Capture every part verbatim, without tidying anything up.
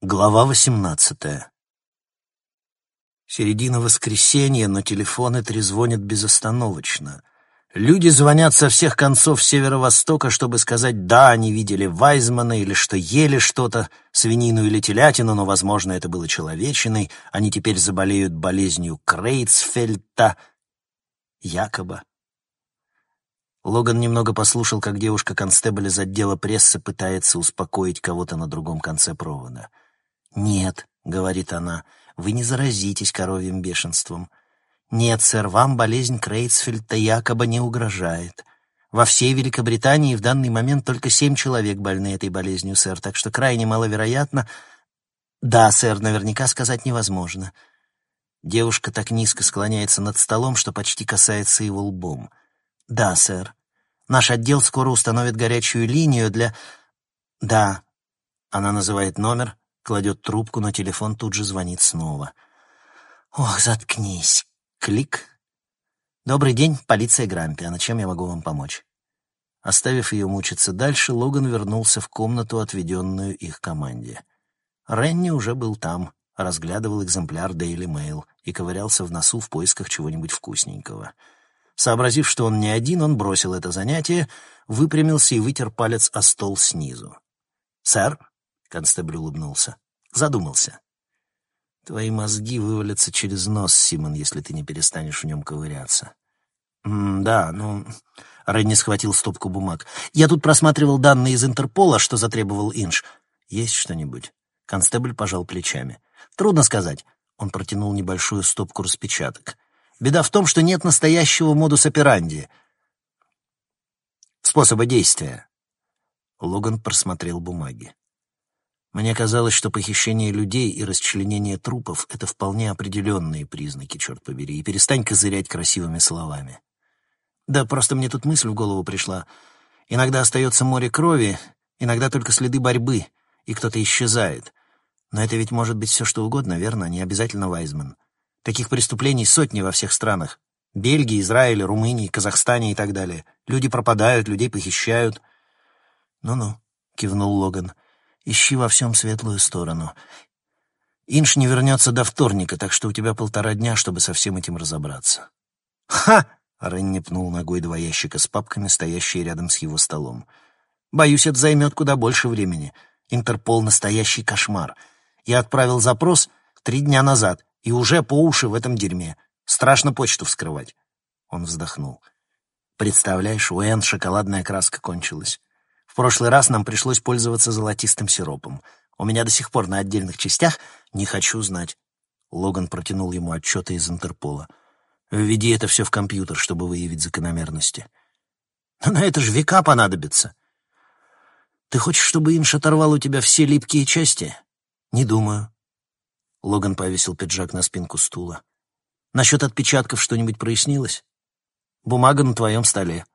Глава восемнадцатая. Середина воскресенья, но телефоны трезвонят безостановочно. Люди звонят со всех концов северо-востока, чтобы сказать «да, они видели Вайзмана» или что ели что-то, свинину или телятину, но, возможно, это было человечиной, они теперь заболеют болезнью Крейцфельта, якобы. Логан немного послушал, как девушка-констебль из отдела прессы пытается успокоить кого-то на другом конце провода. «Нет», — говорит она, — «вы не заразитесь коровьим бешенством. Нет, сэр, вам болезнь Крейцфельда якобы не угрожает. Во всей Великобритании в данный момент только семь человек больны этой болезнью, сэр, так что крайне маловероятно...» «Да, сэр, наверняка сказать невозможно». Девушка так низко склоняется над столом, что почти касается его лбом. «Да, сэр. Наш отдел скоро установит горячую линию для...» «Да». Она называет номер, кладет трубку, но телефон тут же звонит снова. «Ох, заткнись!» Клик. «Добрый день, полиция Грампиана. Чем я могу вам помочь?» Оставив ее мучиться дальше, Логан вернулся в комнату, отведенную их команде. Ренни уже был там, разглядывал экземпляр Daily Mail и ковырялся в носу в поисках чего-нибудь вкусненького. Сообразив, что он не один, он бросил это занятие, выпрямился и вытер палец о стол снизу. «Сэр?» — констебль улыбнулся. Задумался. «Твои мозги вывалятся через нос, Симон, если ты не перестанешь в нем ковыряться». М «Да, ну...» — Ренни схватил стопку бумаг. «Я тут просматривал данные из Интерпола, что затребовал Инш. Есть что-нибудь?» Констебль пожал плечами. «Трудно сказать». Он протянул небольшую стопку распечаток. «Беда в том, что нет настоящего модус операнди. Способа действия». Логан просмотрел бумаги. «Мне казалось, что похищение людей и расчленение трупов — это вполне определенные признаки, черт побери, и перестань козырять красивыми словами». «Да просто мне тут мысль в голову пришла. Иногда остается море крови, иногда только следы борьбы, и кто-то исчезает. Но это ведь может быть все что угодно, верно? Не обязательно Вайзман. Таких преступлений сотни во всех странах. Бельгии, Израиле, Румынии, Казахстане и так далее. Люди пропадают, людей похищают». «Ну-ну», — кивнул Логан, — «ищи во всем светлую сторону. Инш не вернется до вторника, так что у тебя полтора дня, чтобы со всем этим разобраться». «Ха!» — Ренни пнул ногой два ящика с папками, стоящие рядом с его столом. «Боюсь, это займет куда больше времени. Интерпол — настоящий кошмар. Я отправил запрос три дня назад, и уже по уши в этом дерьме. Страшно почту вскрывать». Он вздохнул. «Представляешь, у Энн шоколадная краска кончилась. В прошлый раз нам пришлось пользоваться золотистым сиропом. У меня до сих пор на отдельных частях не хочу знать». Логан протянул ему отчеты из Интерпола. «Введи это все в компьютер, чтобы выявить закономерности». «Но на это же века понадобится». «Ты хочешь, чтобы Инш оторвал у тебя все липкие части?» «Не думаю». Логан повесил пиджак на спинку стула. «Насчет отпечатков что-нибудь прояснилось?» «Бумага на твоем столе».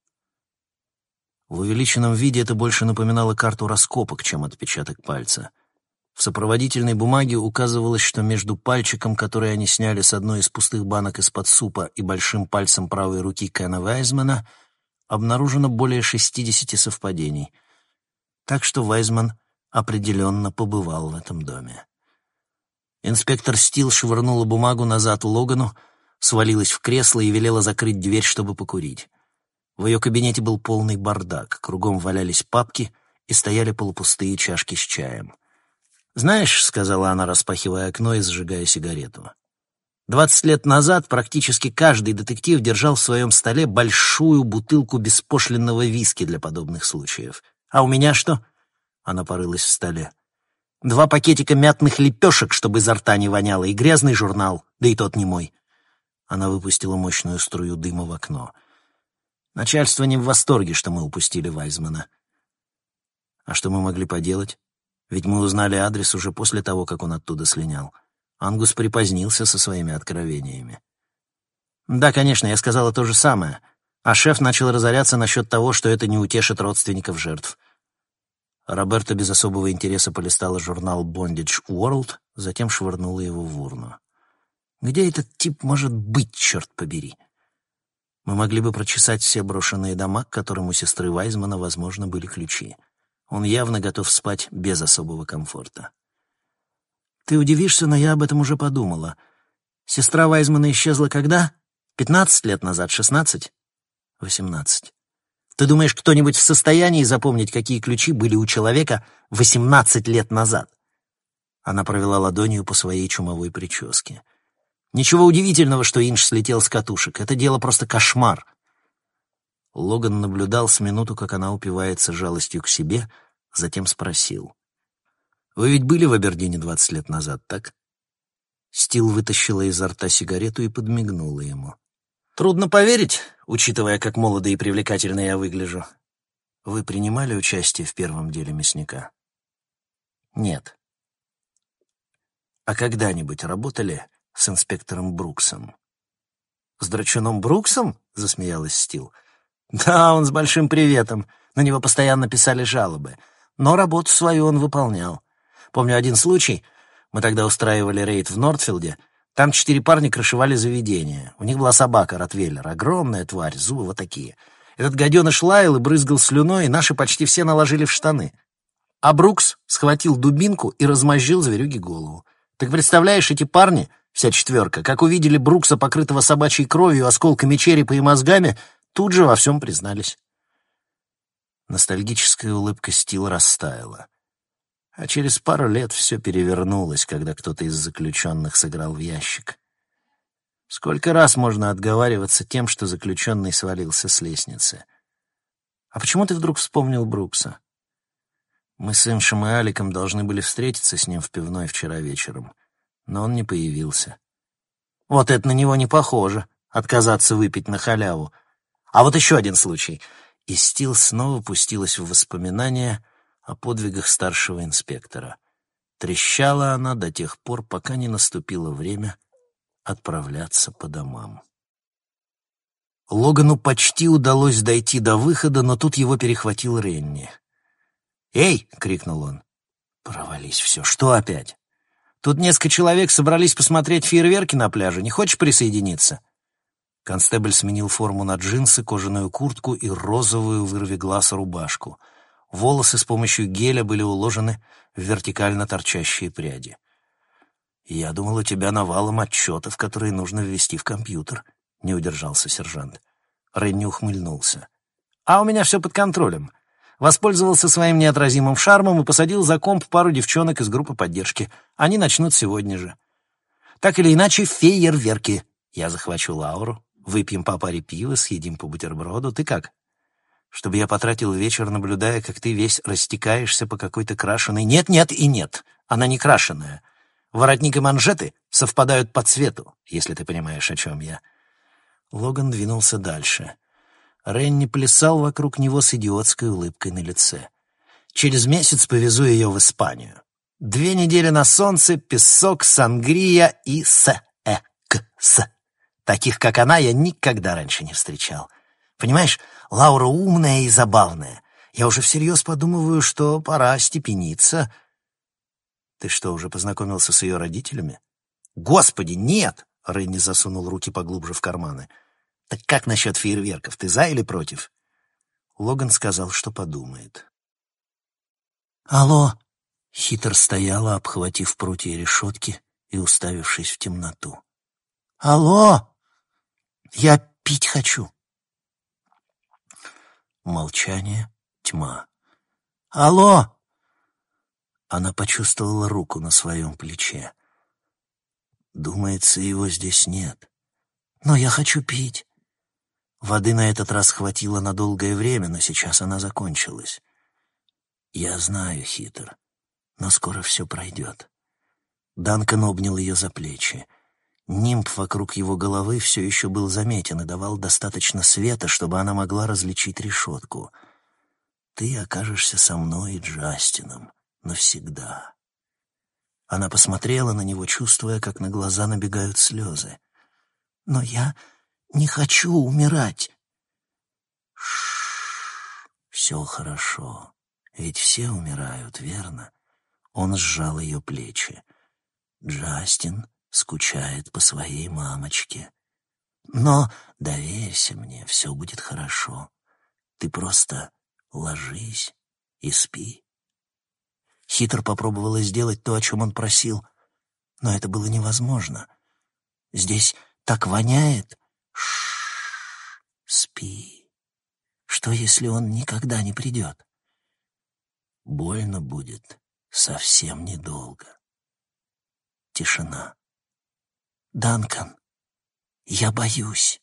В увеличенном виде это больше напоминало карту раскопок, чем отпечаток пальца. В сопроводительной бумаге указывалось, что между пальчиком, который они сняли с одной из пустых банок из-под супа, и большим пальцем правой руки Кена Вайзмана, обнаружено более шестидесяти совпадений. Так что Вайзман определенно побывал в этом доме. Инспектор Стил швырнула бумагу назад Логану, свалилась в кресло и велела закрыть дверь, чтобы покурить. В ее кабинете был полный бардак, кругом валялись папки и стояли полупустые чашки с чаем. «Знаешь», — сказала она, распахивая окно и зажигая сигарету, «двадцать лет назад практически каждый детектив держал в своем столе большую бутылку беспошлинного виски для подобных случаев. А у меня что?» — она порылась в столе. «Два пакетика мятных лепешек, чтобы изо рта не воняло, и грязный журнал, да и тот не мой». Она выпустила мощную струю дыма в окно. «Начальство не в восторге, что мы упустили Вайзмана». «А что мы могли поделать? Ведь мы узнали адрес уже после того, как он оттуда слинял. Ангус припозднился со своими откровениями». «Да, конечно, я сказала то же самое. А шеф начал разоряться насчет того, что это не утешит родственников жертв». Роберта без особого интереса полистала журнал «Bondage World», затем швырнула его в урну. «Где этот тип может быть, черт побери?» Мы могли бы прочесать все брошенные дома, к которым у сестры Вайзмана, возможно, были ключи. Он явно готов спать без особого комфорта. Ты удивишься, но я об этом уже подумала. Сестра Вайзмана исчезла когда? Пятнадцать лет назад? Шестнадцать? Восемнадцать. Ты думаешь, кто-нибудь в состоянии запомнить, какие ключи были у человека восемнадцать лет назад? Она провела ладонью по своей чумовой прическе. Ничего удивительного, что Инж слетел с катушек. Это дело просто кошмар. Логан наблюдал с минуту, как она упивается жалостью к себе, затем спросил. «Вы ведь были в Абердине двадцать лет назад, так?» Стил вытащила изо рта сигарету и подмигнула ему. «Трудно поверить, учитывая, как молодо и привлекательно я выгляжу. Вы принимали участие в первом деле мясника?» «Нет». «А когда-нибудь работали с инспектором Бруксом?» «С драчуном Бруксом?» — засмеялась Стил. «Да, он с большим приветом. На него постоянно писали жалобы. Но работу свою он выполнял. Помню один случай. Мы тогда устраивали рейд в Нортфилде. Там четыре парня крышевали заведение. У них была собака ротвейлер, огромная тварь, зубы вот такие. Этот гаденыш лаял и брызгал слюной, и наши почти все наложили в штаны. А Брукс схватил дубинку и размозжил зверюге голову. Так представляешь, эти парни, вся четверка, как увидели Брукса, покрытого собачьей кровью, осколками черепа и мозгами, тут же во всем признались. Ностальгическая улыбка Стил растаяла. А через пару лет все перевернулось, когда кто-то из заключенных сыграл в ящик. Сколько раз можно отговариваться тем, что заключенный свалился с лестницы? А почему ты вдруг вспомнил Брукса? Мы с Иншем и Аликом должны были встретиться с ним в пивной вчера вечером, но он не появился. Вот это на него не похоже, отказаться выпить на халяву. А вот еще один случай. И Стил снова пустилась в воспоминания о подвигах старшего инспектора. Трещала она до тех пор, пока не наступило время отправляться по домам. Логану почти удалось дойти до выхода, но тут его перехватил Ренни. «Эй!» — крикнул он. «Провались все. Что опять? Тут несколько человек собрались посмотреть фейерверки на пляже. Не хочешь присоединиться?» Констебль сменил форму на джинсы, кожаную куртку и розовую вырви глаз рубашку. Волосы с помощью геля были уложены в вертикально торчащие пряди. «Я думал, у тебя навалом отчетов, которые нужно ввести в компьютер», — не удержался сержант. Ренни ухмыльнулся. «А у меня все под контролем. Воспользовался своим неотразимым шармом и посадил за комп пару девчонок из группы поддержки. Они начнут сегодня же. Так или иначе, фейерверки. Я захвачу Лауру, выпьем по паре пива, съедим по бутерброду. Ты как? Чтобы я потратил вечер, наблюдая, как ты весь растекаешься по какой-то крашеной... Нет, нет и нет. Она не крашеная. Воротник и манжеты совпадают по цвету, если ты понимаешь, о чем я». Логан двинулся дальше. Ренни плясал вокруг него с идиотской улыбкой на лице. «Через месяц повезу ее в Испанию. Две недели на солнце, песок, сангрия и секс. Таких, как она, я никогда раньше не встречал. Понимаешь, Лаура умная и забавная. Я уже всерьез подумываю, что пора степениться». «Ты что, уже познакомился с ее родителями?» «Господи, нет!» — Ренни засунул руки поглубже в карманы. «Так как насчет фейерверков? Ты за или против?» Логан сказал, что подумает. «Алло!» — Хитр стояла, обхватив прутья решетки и уставившись в темноту. «Алло! Я пить хочу!» Молчание, тьма. «Алло!» Она почувствовала руку на своем плече. «Думается, его здесь нет. Но я хочу пить». Воды на этот раз хватило на долгое время, но сейчас она закончилась. «Я знаю, Хитр, но скоро все пройдет». Данкан обнял ее за плечи. Нимб вокруг его головы все еще был заметен и давал достаточно света, чтобы она могла различить решетку. «Ты окажешься со мной и Джастином навсегда». Она посмотрела на него, чувствуя, как на глаза набегают слезы. «Но я не хочу умирать». «Ш-ш-ш, все хорошо, ведь все умирают, верно?» Он сжал ее плечи. «Джастин скучает по своей мамочке. Но доверься мне, все будет хорошо. Ты просто ложись и спи». Хитр попробовала сделать то, о чем он просил, но это было невозможно. Здесь так воняет. Шш, спи. Что, если он никогда не придет? Больно будет совсем недолго. Тишина. «Данкан, я боюсь».